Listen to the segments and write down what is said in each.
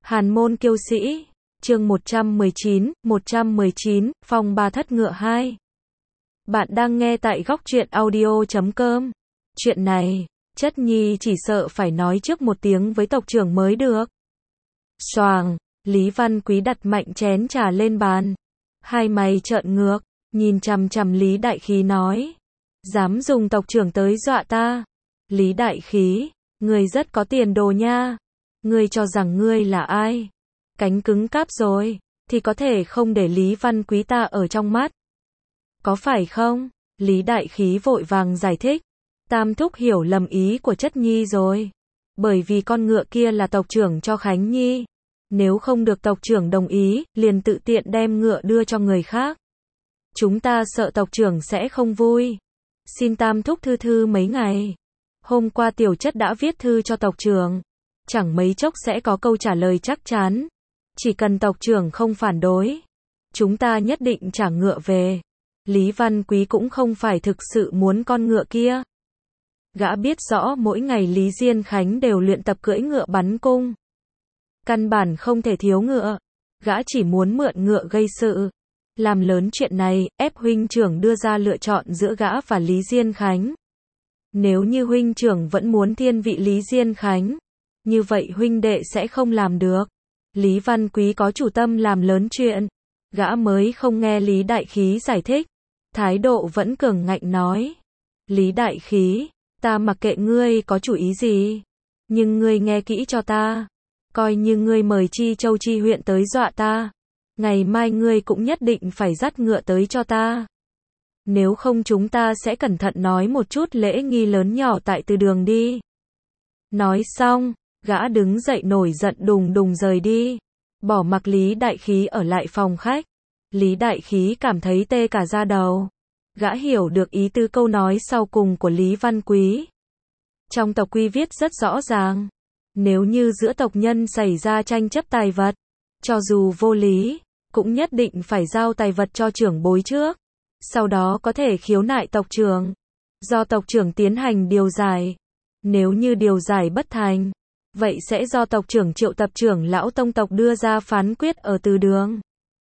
Hàn môn kiêu sĩ, chương 119, phong ba thất ngựa 2. Bạn đang nghe tại góc truyện audio.com. Chuyện này, Chất Nhi chỉ sợ phải nói trước một tiếng với tộc trưởng mới được. Xoàng, Lý Văn Quý đặt mạnh chén trà lên bàn. Hai mày trợn ngược, nhìn chằm chằm Lý Đại Khí nói. Dám dùng tộc trưởng tới dọa ta. Lý Đại Khí, ngươi rất có tiền đồ nha. Ngươi cho rằng ngươi là ai? Cánh cứng cáp rồi, thì có thể không để Lý Văn Quý ta ở trong mắt. Có phải không? Lý Đại Khí vội vàng giải thích. Tam thúc hiểu lầm ý của Chất Nhi rồi. Bởi vì con ngựa kia là tộc trưởng cho Khánh Nhi. Nếu không được tộc trưởng đồng ý, liền tự tiện đem ngựa đưa cho người khác. Chúng ta sợ tộc trưởng sẽ không vui. Xin tam thúc thư mấy ngày. Hôm qua tiểu Chất đã viết thư cho tộc trưởng. Chẳng mấy chốc sẽ có câu trả lời chắc chắn. Chỉ cần tộc trưởng không phản đối, chúng ta nhất định trả ngựa về. Lý Văn Quý cũng không phải thực sự muốn con ngựa kia. Gã biết rõ mỗi ngày Lý Diên Khánh đều luyện tập cưỡi ngựa bắn cung. Căn bản không thể thiếu ngựa. Gã chỉ muốn mượn ngựa gây sự. Làm lớn chuyện này, ép huynh trưởng đưa ra lựa chọn giữa gã và Lý Diên Khánh. Nếu như huynh trưởng vẫn muốn thiên vị Lý Diên Khánh, như vậy huynh đệ sẽ không làm được. Lý Văn Quý có chủ tâm làm lớn chuyện. Gã mới không nghe Lý Đại Khí giải thích. Thái độ vẫn cường ngạnh nói. Lý Đại Khí, ta mặc kệ ngươi có chủ ý gì. Nhưng ngươi nghe kỹ cho ta. Coi như ngươi mời Chi Châu Chi huyện tới dọa ta. Ngày mai ngươi cũng nhất định phải dắt ngựa tới cho ta. Nếu không chúng ta sẽ cẩn thận nói một chút lễ nghi lớn nhỏ tại từ đường đi. Nói xong, gã đứng dậy nổi giận đùng đùng rời đi. Bỏ mặc Lý Đại Khí ở lại phòng khách. Lý Đại Khí cảm thấy tê cả da đầu. Gã hiểu được ý tứ câu nói sau cùng của Lý Văn Quý. Trong tộc quy viết rất rõ ràng. Nếu như giữa tộc nhân xảy ra tranh chấp tài vật, cho dù vô lý, cũng nhất định phải giao tài vật cho trưởng bối trước. Sau đó có thể khiếu nại tộc trưởng. Do tộc trưởng tiến hành điều giải. Nếu như điều giải bất thành, vậy sẽ do tộc trưởng triệu tập trưởng lão tông tộc đưa ra phán quyết ở từ đường.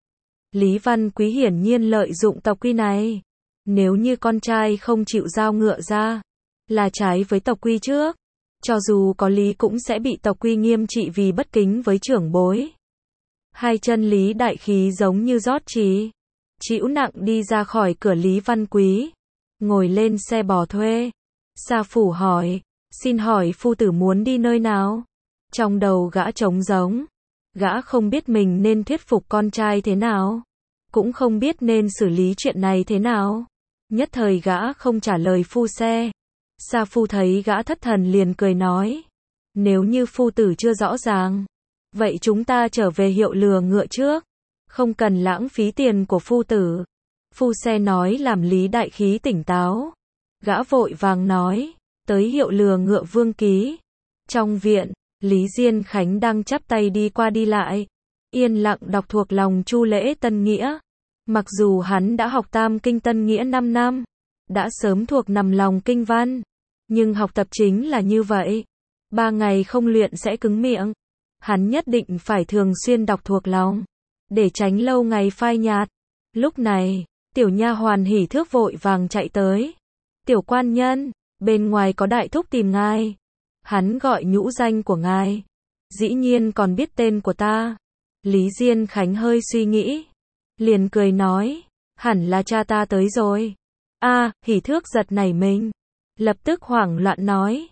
Lý Văn Quý hiển nhiên lợi dụng tộc quy này. Nếu như con trai không chịu giao ngựa ra, là trái với tộc quy trước. Cho dù có lý cũng sẽ bị tộc quy nghiêm trị vì bất kính với trưởng bối. Hai chân Lý Đại Khí giống như rót trì. Chịu nặng đi ra khỏi cửa Lý Văn Quý. Ngồi lên xe bò thuê. Sa Phủ hỏi. Xin hỏi phu tử muốn đi nơi nào? Trong đầu gã trống rỗng. Gã không biết mình nên thuyết phục con trai thế nào. Cũng không biết nên xử lý chuyện này thế nào. Nhất thời gã không trả lời phu xe. Sa Phu thấy gã thất thần liền cười nói. Nếu như phu tử chưa rõ ràng, vậy chúng ta trở về hiệu lừa ngựa trước. Không cần lãng phí tiền của phu tử. Phu xe nói làm Lý Đại Khí tỉnh táo. Gã vội vàng nói. Tới hiệu lừa ngựa Vương Ký. Trong viện, Lý Diên Khánh đang chắp tay đi qua đi lại. Yên lặng đọc thuộc lòng Chu Lễ Tân Nghĩa. Mặc dù hắn đã học Tam Kinh Tân Nghĩa 5 năm, đã sớm thuộc nằm lòng kinh văn. Nhưng học tập chính là như vậy. 3 ngày không luyện sẽ cứng miệng. Hắn nhất định phải thường xuyên đọc thuộc lòng, để tránh lâu ngày phai nhạt. Lúc này, tiểu nha hoàn Hỉ Thước vội vàng chạy tới. Tiểu quan nhân, bên ngoài có đại thúc tìm ngài. Hắn gọi nhũ danh của ngài. Dĩ nhiên còn biết tên của ta. Lý Diên Khánh hơi suy nghĩ. Liền cười nói. Hẳn là cha ta tới rồi. Hỉ Thước giật nảy mình. Lập tức hoảng loạn nói.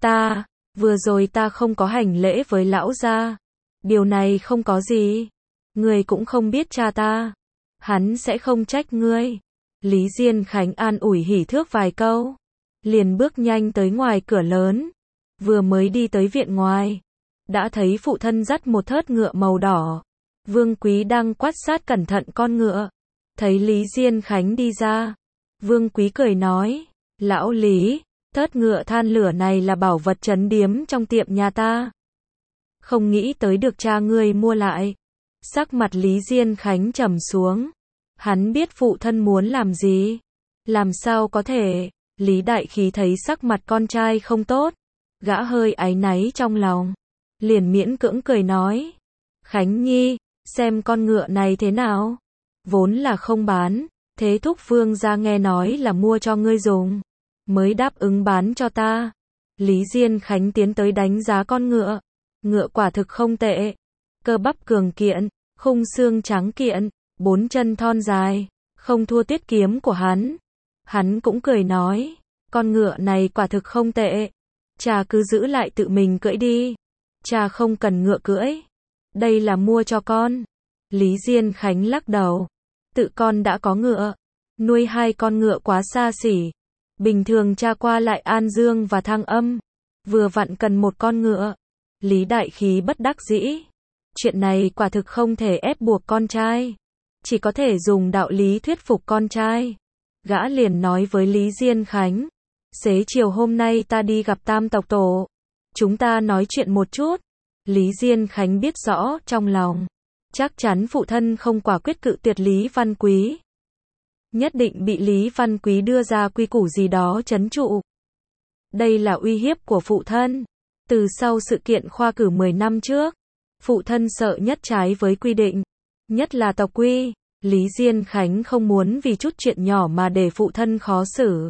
Vừa rồi ta không có hành lễ với lão gia. Điều này không có gì. Ngươi cũng không biết cha ta. Hắn sẽ không trách ngươi. Lý Diên Khánh an ủi Hỉ Thước vài câu. Liền bước nhanh tới ngoài cửa lớn. Vừa mới đi tới viện ngoài, đã thấy phụ thân dắt một thớt ngựa màu đỏ. Vương Quý đang quan sát cẩn thận con ngựa. Thấy Lý Diên Khánh đi ra, Vương Quý cười nói. Lão Lý, thớt ngựa than lửa này là bảo vật trấn điếm trong tiệm nhà ta. Không nghĩ tới được cha ngươi mua lại. Sắc mặt Lý Diên Khánh trầm xuống. Hắn biết phụ thân muốn làm gì. Làm sao có thể. Lý Đại Khí thấy sắc mặt con trai không tốt. Gã hơi áy náy trong lòng. Liền miễn cưỡng cười nói. Khánh Nhi, xem con ngựa này thế nào? Vốn là không bán, thế thúc Vương gia nghe nói là mua cho ngươi dùng, mới đáp ứng bán cho ta. Lý Diên Khánh tiến tới đánh giá con ngựa. Ngựa quả thực không tệ. Cơ bắp cường kiện, khung xương trắng kiện, 4 chân thon dài, không thua Tuyết Kiếm của hắn. Hắn cũng cười nói, con ngựa này quả thực không tệ. Cha cứ giữ lại tự mình cưỡi đi. Cha không cần ngựa cưỡi. Đây là mua cho con. Lý Diên Khánh lắc đầu. Tự con đã có ngựa. Nuôi 2 con ngựa quá xa xỉ. Bình thường cha qua lại An Dương và Thăng Âm. Vừa vặn cần một con ngựa. Lý Đại Khí bất đắc dĩ. Chuyện này quả thực không thể ép buộc con trai. Chỉ có thể dùng đạo lý thuyết phục con trai. Gã liền nói với Lý Diên Khánh. Xế chiều hôm nay ta đi gặp Tam tộc tổ. Chúng ta nói chuyện một chút. Lý Diên Khánh biết rõ trong lòng. Chắc chắn phụ thân không quả quyết cự tuyệt Lý Văn Quý. Nhất định bị Lý Văn Quý đưa ra quy củ gì đó trấn trụ. Đây là uy hiếp của phụ thân. Từ sau sự kiện khoa cử 10 năm trước, phụ thân sợ nhất trái với quy định, nhất là tộc quy. Lý Diên Khánh không muốn vì chút chuyện nhỏ mà để phụ thân khó xử.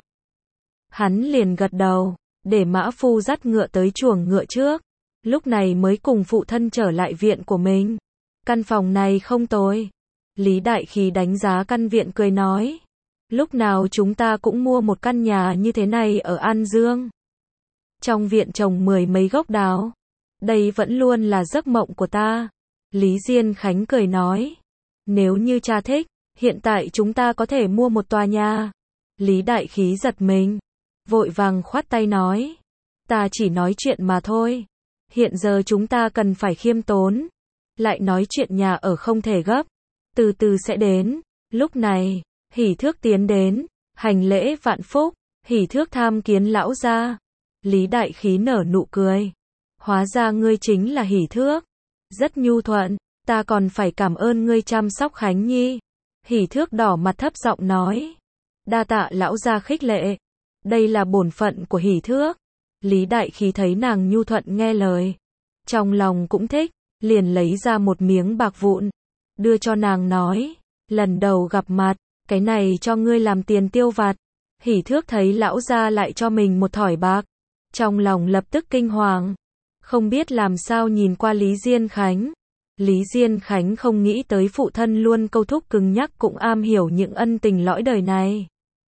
Hắn liền gật đầu, để mã phu dắt ngựa tới chuồng ngựa trước, lúc này mới cùng phụ thân trở lại viện của mình. Căn phòng này không tồi. Lý Đại Khí đánh giá căn viện cười nói, lúc nào chúng ta cũng mua một căn nhà như thế này ở An Dương. Trong viện trồng 10 mấy gốc đào. Đây vẫn luôn là giấc mộng của ta. Lý Diên Khánh cười nói, nếu như cha thích, hiện tại chúng ta có thể mua một tòa nhà. Lý Đại Khí giật mình, vội vàng khoát tay nói, ta chỉ nói chuyện mà thôi. Hiện giờ chúng ta cần phải khiêm tốn. Lại nói chuyện nhà ở không thể gấp, từ từ sẽ đến. Lúc này, Hỷ Thước tiến đến, hành lễ vạn phúc. Hỷ Thước tham kiến lão gia. Lý Đại Khí nở nụ cười. Hóa ra ngươi chính là Hỷ Thước. Rất nhu thuận, ta còn phải cảm ơn ngươi chăm sóc Khánh Nhi. Hỷ Thước đỏ mặt thấp giọng nói. Đa tạ lão gia khích lệ. Đây là bổn phận của Hỷ Thước. Lý Đại Khí thấy nàng nhu thuận nghe lời. Trong lòng cũng thích, liền lấy ra một miếng bạc vụn. Đưa cho nàng nói, lần đầu gặp mặt, cái này cho ngươi làm tiền tiêu vặt. Hỷ Thước thấy lão gia lại cho mình một thỏi bạc. Trong lòng lập tức kinh hoàng. Không biết làm sao nhìn qua Lý Diên Khánh. Lý Diên Khánh không nghĩ tới phụ thân luôn câu thúc cứng nhắc cũng am hiểu những ân tình lõi đời này.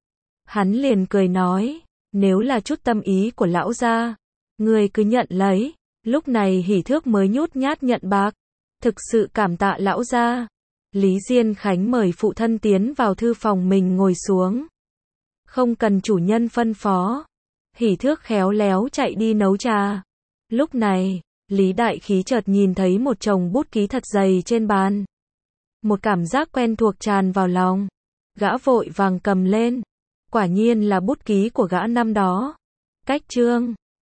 Hắn liền cười nói, nếu là chút tâm ý của lão gia, ngươi cứ nhận lấy. Lúc này Hỷ Thước mới nhút nhát nhận bạc. Thực sự cảm tạ lão gia. Lý Diên Khánh mời phụ thân tiến vào thư phòng mình ngồi xuống. Không cần chủ nhân phân phó. Hỷ Thước khéo léo chạy đi nấu trà. Lúc này, Lý Đại Khí chợt nhìn thấy một chồng bút ký thật dày trên bàn. Một cảm giác quen thuộc tràn vào lòng. Gã vội vàng cầm lên. Quả nhiên là bút ký của gã năm đó. Cách chương